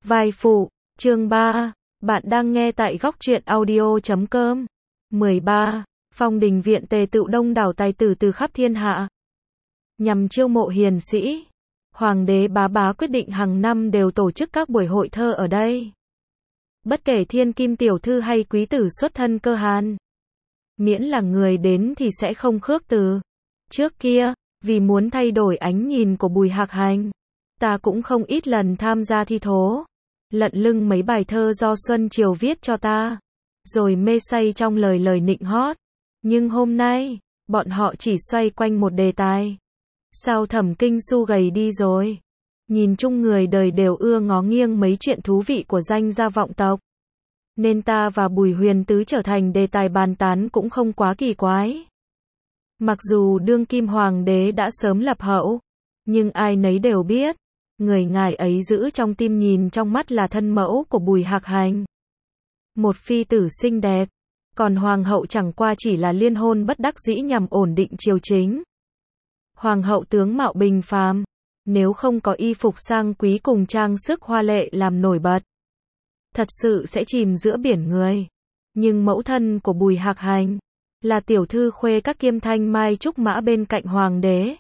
Vai phụ, chương 3, bạn đang nghe tại góc truyện audio.com. 13. Phong đình viện tề tựu đông đảo tài tử từ khắp thiên hạ. Nhằm chiêu mộ hiền sĩ, Hoàng đế Bá Bá quyết định hàng năm đều tổ chức các buổi hội thơ ở đây. Bất kể thiên kim tiểu thư hay quý tử xuất thân cơ hàn, miễn là người đến thì sẽ không khước từ. Trước kia, vì muốn thay đổi ánh nhìn của Bùi Hạc Hành, ta cũng không ít lần tham gia thi thố, lận lưng mấy bài thơ do Xuân Triều viết cho ta, rồi mê say trong lời nịnh hót. Nhưng hôm nay, bọn họ chỉ xoay quanh một đề tài. Sao Thẩm Kinh Xu gầy đi rồi? Nhìn chung người đời đều ưa ngó nghiêng mấy chuyện thú vị của danh gia vọng tộc, nên ta và Bùi Huyền Tứ trở thành đề tài bàn tán cũng không quá kỳ quái. Mặc dù đương kim hoàng đế đã sớm lập hậu, nhưng ai nấy đều biết, người ngài ấy giữ trong tim nhìn trong mắt là thân mẫu của Bùi Hạc Hành. Một phi tử xinh đẹp, còn hoàng hậu chẳng qua chỉ là liên hôn bất đắc dĩ nhằm ổn định triều chính. Hoàng hậu tướng mạo bình phàm, nếu không có y phục sang quý cùng trang sức hoa lệ làm nổi bật, thật sự sẽ chìm giữa biển người. Nhưng mẫu thân của Bùi Hạc Hành là tiểu thư khuê các Kiêm Thanh Mai Trúc Mã bên cạnh hoàng đế.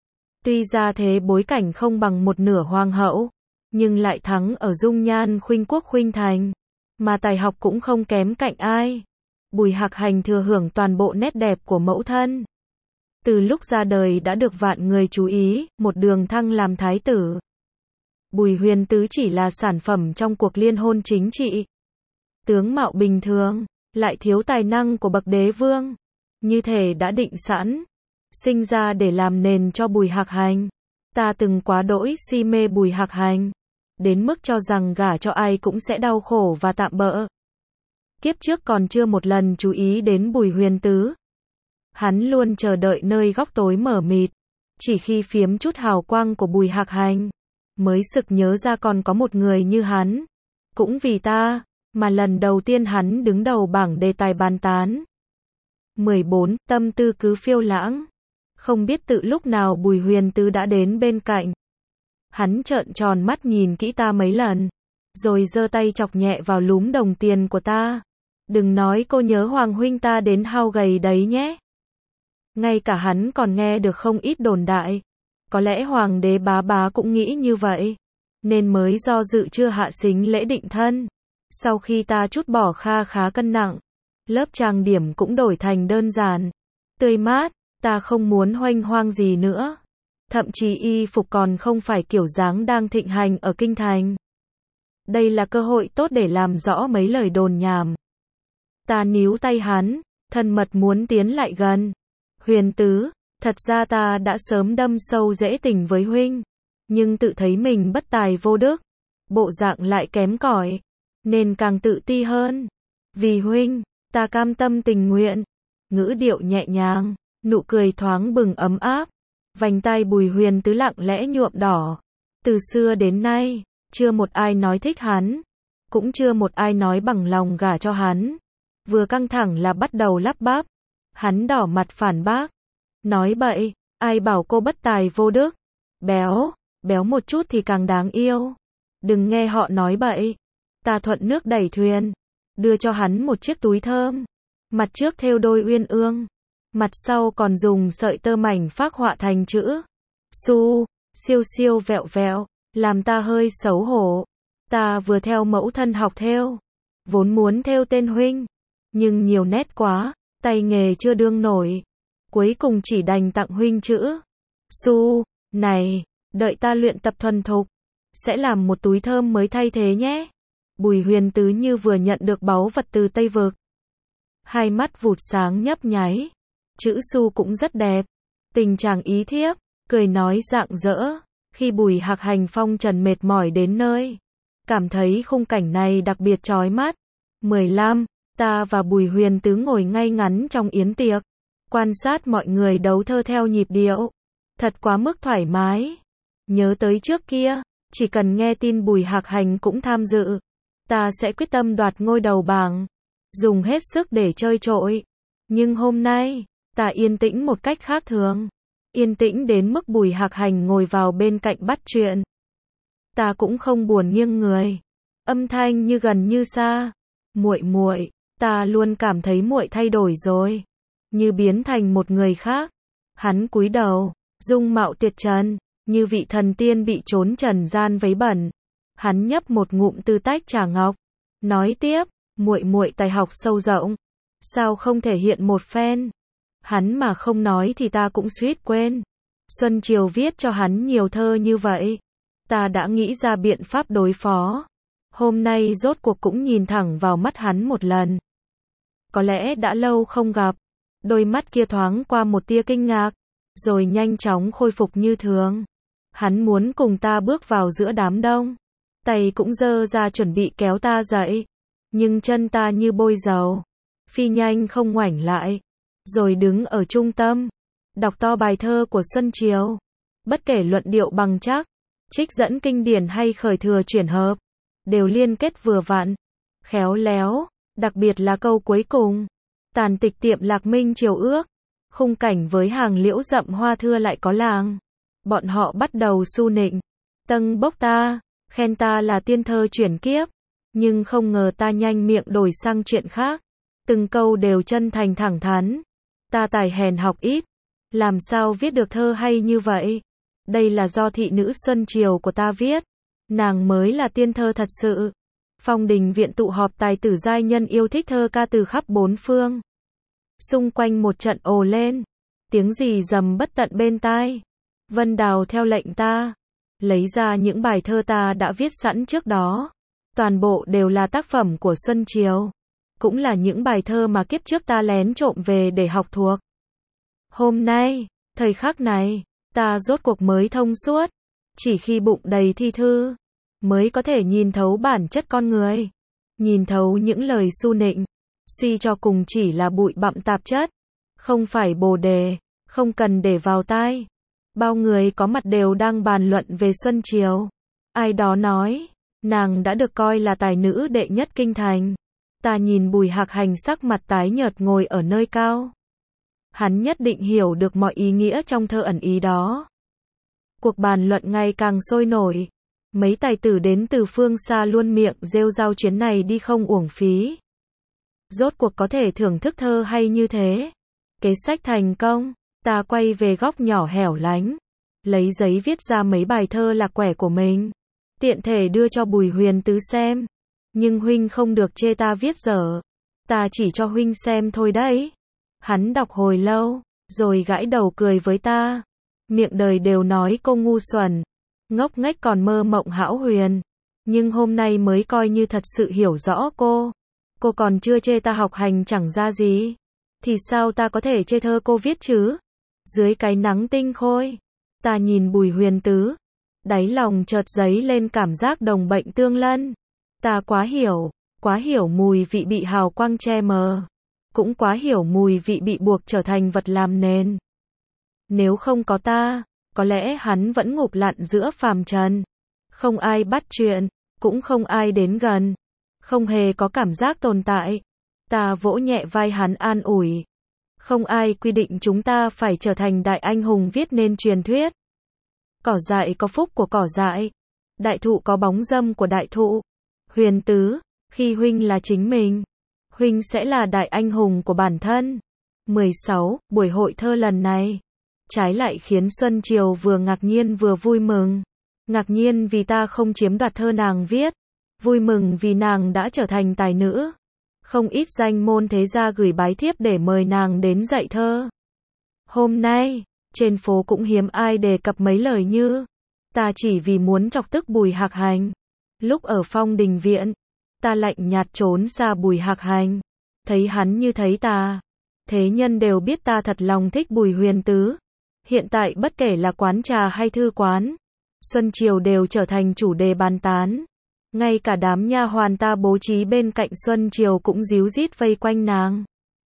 Tuy ra thế bối cảnh không bằng một nửa hoàng hậu, nhưng lại thắng ở dung nhan khuynh quốc khuynh thành, mà tài học cũng không kém cạnh ai. Bùi Hạc Hành thừa hưởng toàn bộ nét đẹp của mẫu thân. Từ lúc ra đời đã được vạn người chú ý, một đường thăng làm thái tử. Bùi Huyền Tứ chỉ là sản phẩm trong cuộc liên hôn chính trị. Tướng mạo bình thường, lại thiếu tài năng của bậc đế vương, như thể đã định sẵn, sinh ra để làm nền cho Bùi Hạc Hành. Ta từng quá đỗi si mê Bùi Hạc Hành, đến mức cho rằng gả cho ai cũng sẽ đau khổ và tạm bợ. Kiếp trước còn chưa một lần chú ý đến Bùi Huyền Tứ. Hắn luôn chờ đợi nơi góc tối mờ mịt, chỉ khi phiếm chút hào quang của Bùi Hạc Hành, mới sực nhớ ra còn có một người như hắn. Cũng vì ta, mà lần đầu tiên hắn đứng đầu bảng đề tài bàn tán. 14. Tâm tư cứ phiêu lãng. Không biết tự lúc nào Bùi Huyền Tứ đã đến bên cạnh. Hắn trợn tròn mắt nhìn kỹ ta mấy lần, rồi giơ tay chọc nhẹ vào lúm đồng tiền của ta. Đừng nói cô nhớ Hoàng huynh ta đến hao gầy đấy nhé. Ngay cả hắn còn nghe được không ít đồn đại. Có lẽ Hoàng đế Bá Bá cũng nghĩ như vậy, nên mới do dự chưa hạ sính lễ định thân. Sau khi ta trút bỏ kha khá cân nặng, lớp trang điểm cũng đổi thành đơn giản, tươi mát, ta không muốn hoành hoang gì nữa. Thậm chí y phục còn không phải kiểu dáng đang thịnh hành ở kinh thành. Đây là cơ hội tốt để làm rõ mấy lời đồn nhảm. Ta níu tay hắn, thân mật muốn tiến lại gần. Huyền Tứ, thật ra ta đã sớm đâm sâu rễ tình với huynh, nhưng tự thấy mình bất tài vô đức, bộ dạng lại kém cỏi, nên càng tự ti hơn. Vì huynh, ta cam tâm tình nguyện. Ngữ điệu nhẹ nhàng, nụ cười thoáng bừng ấm áp. Vành tai Bùi Huyền Tứ lặng lẽ nhuộm đỏ. Từ xưa đến nay, chưa một ai nói thích hắn, cũng chưa một ai nói bằng lòng gả cho hắn. Vừa căng thẳng là bắt đầu lắp bắp. Hắn đỏ mặt phản bác. Nói bậy, ai bảo cô bất tài vô đức. Béo một chút thì càng đáng yêu. Đừng nghe họ nói bậy. Ta thuận nước đẩy thuyền, đưa cho hắn một chiếc túi thơm. Mặt trước thêu đôi uyên ương, mặt sau còn dùng sợi tơ mảnh phác họa thành chữ Su, siêu siêu vẹo vẹo, làm ta hơi xấu hổ. Ta vừa theo mẫu thân học thêu, vốn muốn thêu tên huynh, nhưng nhiều nét quá, tay nghề chưa đương nổi. Cuối cùng chỉ đành tặng huynh chữ Su. Này, đợi ta luyện tập thuần thục, sẽ làm một túi thơm mới thay thế nhé. Bùi Huyền Tứ như vừa nhận được báu vật từ Tây Vực. Hai mắt vụt sáng nhấp nháy. Chữ Su cũng rất đẹp. Tình chàng ý thiếp, cười nói rạng rỡ. Khi Bùi Hạc Hành phong trần mệt mỏi đến nơi, cảm thấy khung cảnh này đặc biệt chói mắt. 15. Ta và Bùi Huyền Tứ ngồi ngay ngắn trong yến tiệc, quan sát mọi người đấu thơ theo nhịp điệu. Thật quá mức thoải mái. Nhớ tới trước kia, chỉ cần nghe tin Bùi Hạc Hành cũng tham dự, ta sẽ quyết tâm đoạt ngôi đầu bảng, dùng hết sức để chơi trội. Nhưng hôm nay, ta yên tĩnh một cách khác thường. Yên tĩnh đến mức Bùi Hạc Hành ngồi vào bên cạnh bắt chuyện. Ta cũng không buồn nghiêng người, Âm thanh như gần như xa. Muội muội, ta luôn cảm thấy muội thay đổi rồi, như biến thành một người khác. Hắn cúi đầu, dung mạo tuyệt trần, như vị thần tiên bị trốn trần gian vấy bẩn. Hắn nhấp một ngụm từ tách trà ngọc, nói tiếp, muội muội tài học sâu rộng, sao không thể hiện một phen? Hắn mà không nói thì ta cũng suýt quên. Xuân Triều viết cho hắn nhiều thơ như vậy, ta đã nghĩ ra biện pháp đối phó. Hôm nay rốt cuộc cũng nhìn thẳng vào mắt hắn một lần. Có lẽ đã lâu không gặp, đôi mắt kia thoáng qua một tia kinh ngạc, rồi nhanh chóng khôi phục như thường. Hắn muốn cùng ta bước vào giữa đám đông, tay cũng giơ ra chuẩn bị kéo ta dậy, nhưng chân ta như bôi dầu, phi nhanh không ngoảnh lại, rồi đứng ở trung tâm, đọc to bài thơ của Xuân Triều. Bất kể luận điệu bằng chắc, trích dẫn kinh điển hay khởi thừa chuyển hợp, đều liên kết vừa vặn, khéo léo, đặc biệt là câu cuối cùng. Tàn tịch tiệm Lạc Minh Triều ước, khung cảnh với hàng liễu rậm hoa thưa lại có làng. Bọn họ bắt đầu su nịnh, tâng bốc ta, khen ta là tiên thơ chuyển kiếp, nhưng không ngờ ta nhanh miệng đổi sang chuyện khác. Từng câu đều chân thành thẳng thắn. Ta tài hèn học ít, làm sao viết được thơ hay như vậy? Đây là do thị nữ Xuân Triều của ta viết, nàng mới là tiên thơ thật sự. Phong Đình Viện tụ họp tài tử giai nhân yêu thích thơ ca từ khắp bốn phương. Xung quanh một trận ồ lên, tiếng rì rầm bất tận bên tai. Vân Đào theo lệnh ta, lấy ra những bài thơ ta đã viết sẵn trước đó. Toàn bộ đều là tác phẩm của Xuân Triều, cũng là những bài thơ mà kiếp trước ta lén trộm về để học thuộc. Hôm nay, thời khắc này, ta rốt cuộc mới thông suốt. Chỉ khi bụng đầy thi thư, mới có thể nhìn thấu bản chất con người, nhìn thấu những lời su nịnh, suy cho cùng chỉ là bụi bặm tạp chất, không phải bồ đề, không cần để vào tai. Bao người có mặt đều đang bàn luận về Xuân Triều. Ai đó nói, nàng đã được coi là tài nữ đệ nhất kinh thành. Ta nhìn Bùi Hạc Hành sắc mặt tái nhợt ngồi ở nơi cao. Hắn nhất định hiểu được mọi ý nghĩa trong thơ ẩn ý đó. Cuộc bàn luận ngày càng sôi nổi. Mấy tài tử đến từ phương xa luôn miệng rêu rao chuyến này đi không uổng phí. Rốt cuộc có thể thưởng thức thơ hay như thế. Kế sách thành công, ta quay về góc nhỏ hẻo lánh, lấy giấy viết ra mấy bài thơ lạc quẻ của mình, tiện thể đưa cho Bùi Huyền Tứ xem. Nhưng huynh không được chê ta viết dở, ta chỉ cho huynh xem thôi đấy. Hắn đọc hồi lâu, rồi gãi đầu cười với ta. Miệng đời đều nói cô ngu xuẩn, ngốc nghếch còn mơ mộng hão huyền. Nhưng hôm nay mới coi như thật sự hiểu rõ cô. Cô còn chưa chê ta học hành chẳng ra gì, thì sao ta có thể chê thơ cô viết chứ? Dưới cái nắng tinh khôi, ta nhìn Bùi Huyền Tứ, đáy lòng chợt dấy lên cảm giác đồng bệnh tương lân. Ta quá hiểu mùi vị bị hào quang che mờ, cũng quá hiểu mùi vị bị buộc trở thành vật làm nền. Nếu không có ta, có lẽ hắn vẫn ngụp lặn giữa phàm trần. Không ai bắt chuyện, cũng không ai đến gần, không hề có cảm giác tồn tại. Ta vỗ nhẹ vai hắn an ủi. Không ai quy định chúng ta phải trở thành đại anh hùng viết nên truyền thuyết. Cỏ dại có phúc của cỏ dại, đại thụ có bóng râm của đại thụ. Huyền Tứ, khi huynh là chính mình, huynh sẽ là đại anh hùng của bản thân. 16. Buổi hội thơ lần này, trái lại khiến Xuân Triều vừa ngạc nhiên vừa vui mừng. Ngạc nhiên vì ta không chiếm đoạt thơ nàng viết, vui mừng vì nàng đã trở thành tài nữ. Không ít danh môn thế gia gửi bái thiếp để mời nàng đến dạy thơ. Hôm nay, trên phố cũng hiếm ai đề cập mấy lời như, ta chỉ vì muốn chọc tức Bùi Hạc Hành. Lúc ở Phong Đình Viện, ta lạnh nhạt trốn xa Bùi Hạc Hành, thấy hắn như thấy ta. Thế nhân đều biết ta thật lòng thích Bùi Huyền Tứ. Hiện tại bất kể là quán trà hay thư quán, Xuân Triều đều trở thành chủ đề bàn tán. Ngay cả đám nha hoàn ta bố trí bên cạnh Xuân Triều cũng ríu rít vây quanh nàng.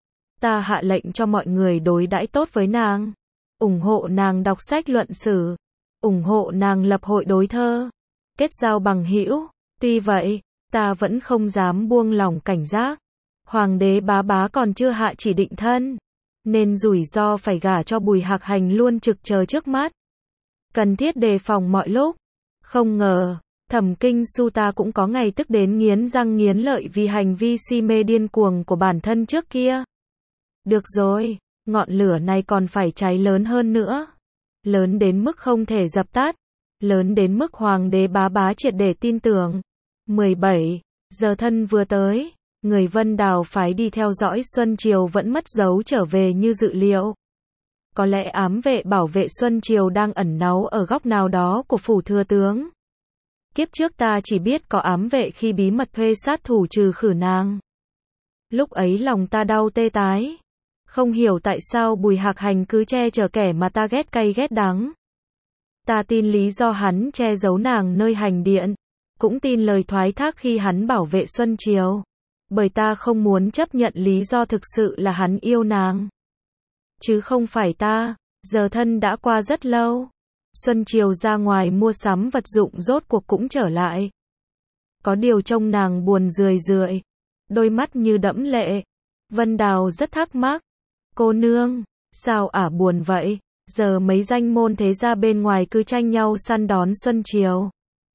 Ta hạ lệnh cho mọi người đối đãi tốt với nàng, ủng hộ nàng đọc sách luận sử, ủng hộ nàng lập hội đối thơ, kết giao bằng hữu. Tuy vậy, ta vẫn không dám buông lỏng cảnh giác. Hoàng đế bá bá còn chưa hạ chỉ định thân, nên rủi ro phải gả cho Bùi Hạc Hành luôn trực chờ trước mắt. Cần thiết đề phòng mọi lúc. Không ngờ, Thẩm Kinh Xu ta cũng có ngày tức đến nghiến răng nghiến lợi vì hành vi si mê điên cuồng của bản thân trước kia. Được rồi, ngọn lửa này còn phải cháy lớn hơn nữa. Lớn đến mức không thể dập tắt. Lớn đến mức Hoàng đế Bá Bá triệt để tin tưởng. 17. Giờ thân vừa tới, người Vân Đào phái đi theo dõi Xuân Triều vẫn mất dấu trở về như dự liệu. Có lẽ ám vệ bảo vệ Xuân Triều đang ẩn náu ở góc nào đó của phủ thừa tướng. Kiếp trước ta chỉ biết có ám vệ khi bí mật thuê sát thủ trừ khử nàng. Lúc ấy lòng ta đau tê tái. Không hiểu tại sao Bùi Hạc Hành cứ che chở kẻ mà ta ghét cay ghét đắng. Ta tin lý do hắn che giấu nàng nơi hành điện. Cũng tin lời thoái thác khi hắn bảo vệ Xuân Triều. Bởi ta không muốn chấp nhận lý do thực sự là hắn yêu nàng. Chứ không phải ta. Giờ thân đã qua rất lâu. Xuân Triều ra ngoài mua sắm vật dụng rốt cuộc cũng trở lại. Có điều trông nàng buồn rười rượi. Đôi mắt như đẫm lệ. Vân Đào rất thắc mắc. Cô nương, sao ả buồn vậy? Giờ mấy danh môn thế gia bên ngoài cứ tranh nhau săn đón Xuân Triều.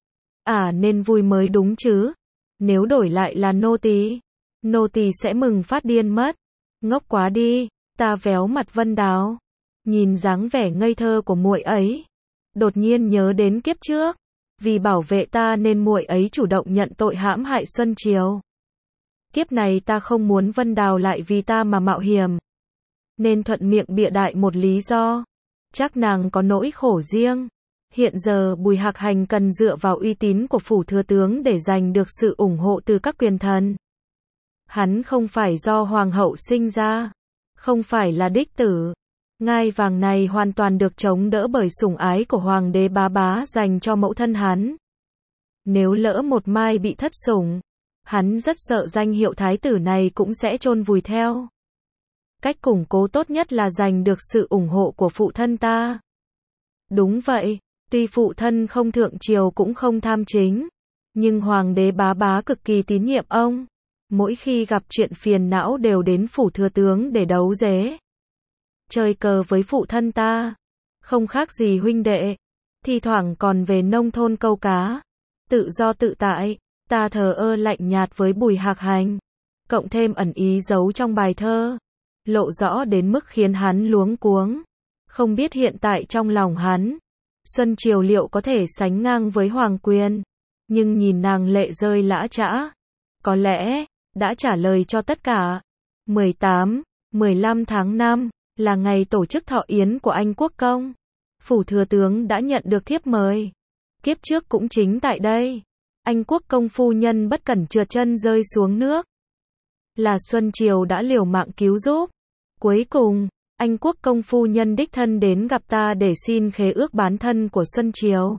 Nên vui mới đúng chứ. Nếu đổi lại là nô tỳ sẽ mừng phát điên mất. Ngốc quá đi, ta véo mặt Vân Đào. Nhìn dáng vẻ ngây thơ của muội ấy, đột nhiên nhớ đến kiếp trước, vì bảo vệ ta nên muội ấy chủ động nhận tội hãm hại Xuân Triều. Kiếp này ta không muốn Vân Đào lại vì ta mà mạo hiểm, nên thuận miệng bịa đại một lý do. Chắc nàng có nỗi khổ riêng. Hiện giờ Bùi Hạc Hành cần dựa vào uy tín của phủ thừa tướng để giành được sự ủng hộ từ các quyền thần. Hắn không phải do hoàng hậu sinh ra, không phải là đích tử. Ngai vàng này hoàn toàn được chống đỡ bởi sủng ái của Hoàng đế Bá Bá dành cho mẫu thân hắn. Nếu lỡ một mai bị thất sủng, hắn rất sợ danh hiệu thái tử này cũng sẽ chôn vùi theo. Cách củng cố tốt nhất là giành được sự ủng hộ của phụ thân ta. Đúng vậy, tuy phụ thân không thượng triều cũng không tham chính, nhưng Hoàng đế Bá Bá cực kỳ tín nhiệm ông. Mỗi khi gặp chuyện phiền não đều đến phủ thừa tướng để đấu dế. Chơi cờ với phụ thân ta, không khác gì huynh đệ. Thi thoảng còn về nông thôn câu cá, tự do tự tại. Ta thờ ơ lạnh nhạt với Bùi Hạc Hành, cộng thêm ẩn ý giấu trong bài thơ, lộ rõ đến mức khiến hắn luống cuống. Không biết hiện tại trong lòng hắn, Xuân Triều liệu có thể sánh ngang với Hoàng Quyền. Nhưng nhìn nàng lệ rơi lã chã, có lẽ đã trả lời cho tất cả. 18, 15 tháng 5 là ngày tổ chức thọ yến của anh quốc công. Phủ thừa tướng đã nhận được thiếp mời. Kiếp trước cũng chính tại đây, anh quốc công phu nhân bất cẩn trượt chân rơi xuống nước. Là Xuân Triều đã liều mạng cứu giúp. Cuối cùng, anh quốc công phu nhân đích thân đến gặp ta để xin khế ước bán thân của Xuân Triều.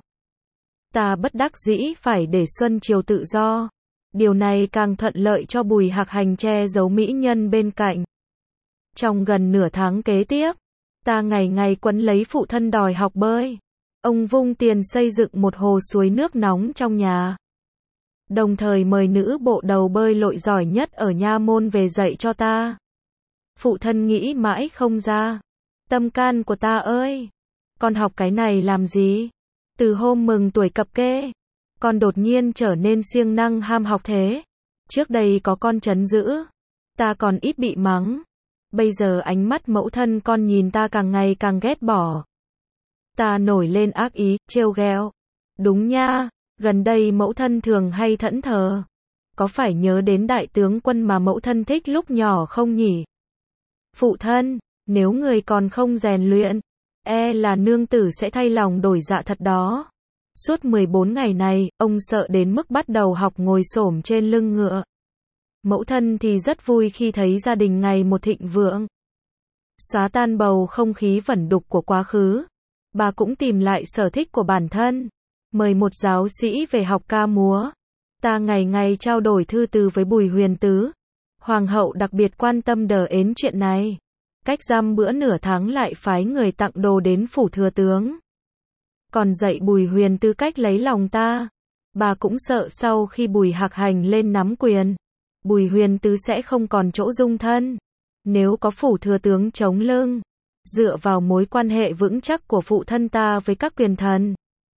Ta bất đắc dĩ phải để Xuân Triều tự do. Điều này càng thuận lợi cho Bùi Hạc Hành che giấu mỹ nhân bên cạnh. Trong gần nửa tháng kế tiếp, ta ngày ngày quấn lấy phụ thân đòi học bơi. Ông vung tiền xây dựng một hồ suối nước nóng trong nhà. Đồng thời mời nữ bộ đầu bơi lội giỏi nhất ở nha môn về dạy cho ta. Phụ thân nghĩ mãi không ra. Tâm can của ta ơi! Con học cái này làm gì? Từ hôm mừng tuổi cập kê, con đột nhiên trở nên siêng năng ham học thế. Trước đây có con trấn giữ, ta còn ít bị mắng. Bây giờ ánh mắt mẫu thân con nhìn ta càng ngày càng ghét bỏ. Ta nổi lên ác ý, trêu ghẹo. Đúng nha, gần đây mẫu thân thường hay thẫn thờ. Có phải nhớ đến đại tướng quân mà mẫu thân thích lúc nhỏ không nhỉ? Phụ thân, nếu người còn không rèn luyện, là nương tử sẽ thay lòng đổi dạ thật đó. Suốt 14 ngày này, ông sợ đến mức bắt đầu học ngồi xổm trên lưng ngựa. Mẫu thân thì rất vui khi thấy gia đình ngày một thịnh vượng. Xóa tan bầu không khí vẩn đục của quá khứ, bà cũng tìm lại sở thích của bản thân. Mời một giáo sĩ về học ca múa. Ta ngày ngày trao đổi thư từ với Bùi Huyền Tứ. Hoàng hậu đặc biệt quan tâm đờ ến chuyện này. Cách dăm bữa nửa tháng lại phái người tặng đồ đến phủ thừa tướng. Còn dạy Bùi Huyền Tứ cách lấy lòng ta. Bà cũng sợ sau khi Bùi Hạc Hành lên nắm quyền, Bùi Huyền Tứ sẽ không còn chỗ dung thân. Nếu có phủ thừa tướng chống lưng, dựa vào mối quan hệ vững chắc của phụ thân ta với các quyền thần,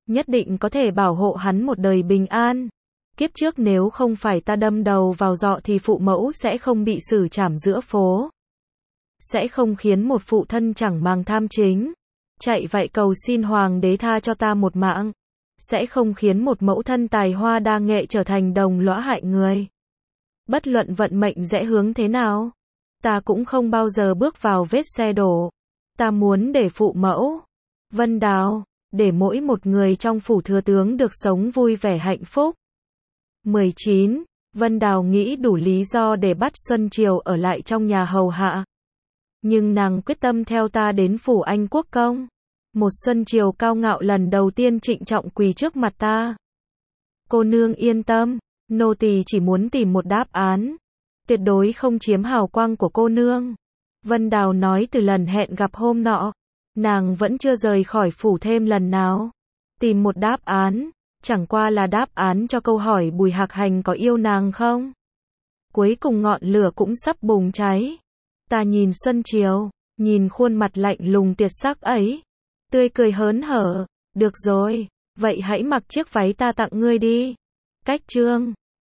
nhất định có thể bảo hộ hắn một đời bình an. Kiếp trước nếu không phải ta đâm đầu vào giọ thì phụ mẫu sẽ không bị xử trảm giữa phố. Sẽ không khiến một phụ thân chẳng màng tham chính chạy vậy cầu xin hoàng đế tha cho ta một mạng. Sẽ không khiến một mẫu thân tài hoa đa nghệ trở thành đồng lõa hại người. Bất luận vận mệnh rẽ hướng thế nào, ta cũng không bao giờ bước vào vết xe đổ. Ta muốn để phụ mẫu, Vân Đào, để mỗi một người trong phủ thừa tướng được sống vui vẻ hạnh phúc. 19. Vân Đào nghĩ đủ lý do để bắt Xuân Triều ở lại trong nhà hầu hạ. Nhưng nàng quyết tâm theo ta đến phủ Anh Quốc công. Một Xuân Triều cao ngạo lần đầu tiên trịnh trọng quỳ trước mặt ta. Cô nương yên tâm, nô tỳ chỉ muốn tìm một đáp án. Tuyệt đối không chiếm hào quang của cô nương. Vân Đào nói từ lần hẹn gặp hôm nọ, nàng vẫn chưa rời khỏi phủ thêm lần nào. Tìm một đáp án, chẳng qua là đáp án cho câu hỏi Bùi Hạc Hành có yêu nàng không? Cuối cùng ngọn lửa cũng sắp bùng cháy. Ta nhìn Xuân Triều, nhìn khuôn mặt lạnh lùng tuyệt sắc ấy, tươi cười hớn hở, được rồi, vậy hãy mặc chiếc váy ta tặng ngươi đi. Cách chương